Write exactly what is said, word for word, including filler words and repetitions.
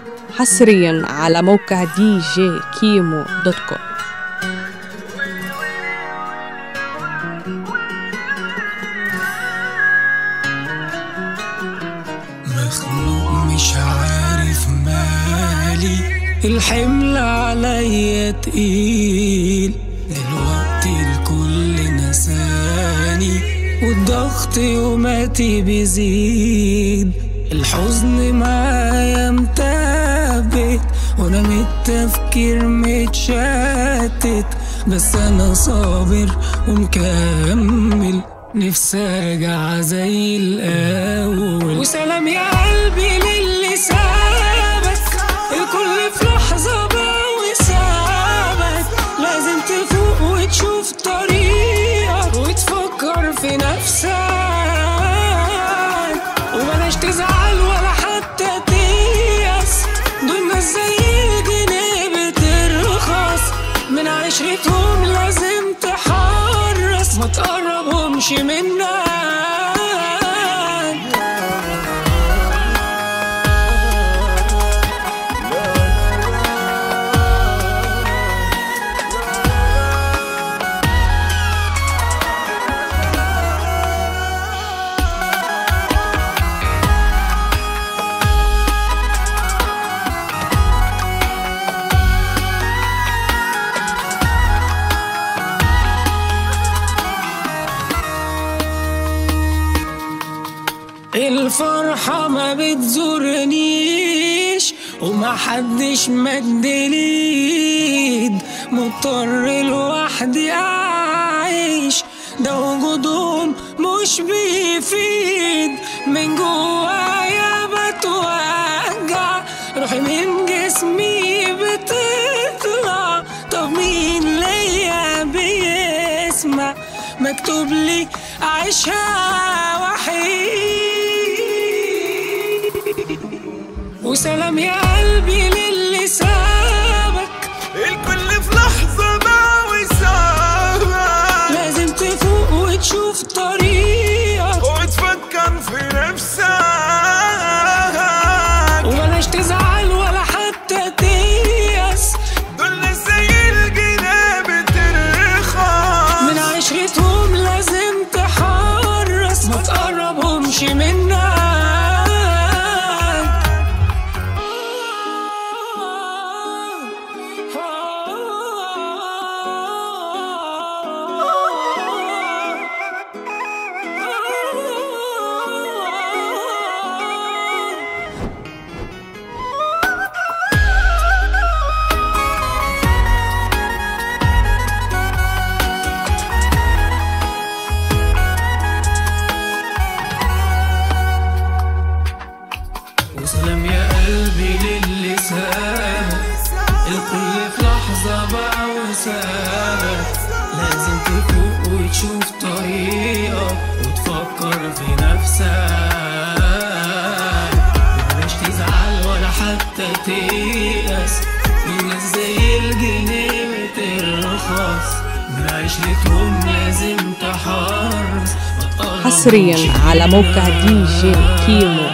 حصريا على موقع دي جي كيمو دوت كوم. مخنوق مش عارف مالي، الحمل عليا تقيل، دلوقتي الكل نساني والضغط يوماتي بيزيد، الحزن معايا متابت وانا من التفكير متشتت، بس انا صابر ومكمل، نفسي ارجع زي الاول. وسلام يا قلبي للي سابك، الكل في لحظة بقى وسابك، لازم تفوق وتشوف طريقك وتفكر في نفسك، وبلاش تزعل ولا حتى تيأس، دول ناس زي الجنيه بترخص، من عشرتهم لازم تحرص، ما تقربهمش منك. الفرحة ما بتزورنيش وما حدش مدليد، مضطر لوحدي أعيش، ده وجودهم مش بيفيد، من جوايا بتوجع، روحي من جسمي بتطلع، طب مين ليا بيسمع، مكتوب لي أعيشها وحيد. وسلام يا قلبي للي سابك، الكل في لحظة بقى وسابك، لازم تفوق وتشوف طريقك وتفكر في نفسك، وبلاش تزعل ولا حتى تيأس، دول ناس زي الجنيه بترخص، من عشرتهم لازم تحرص، ما تقربهمش منك. وسلام يا قلبي للي سابك، الكل في لحظة بقى وسابك، لازم تفوق وتشوف طريقك وتفكر في نفسك، ومبلاش تزعل ولا حتى تيأس، الناس زي الجنيه بترخص، من عشرتهم لازم تحرص. حصريا على موقع دي جي كيمو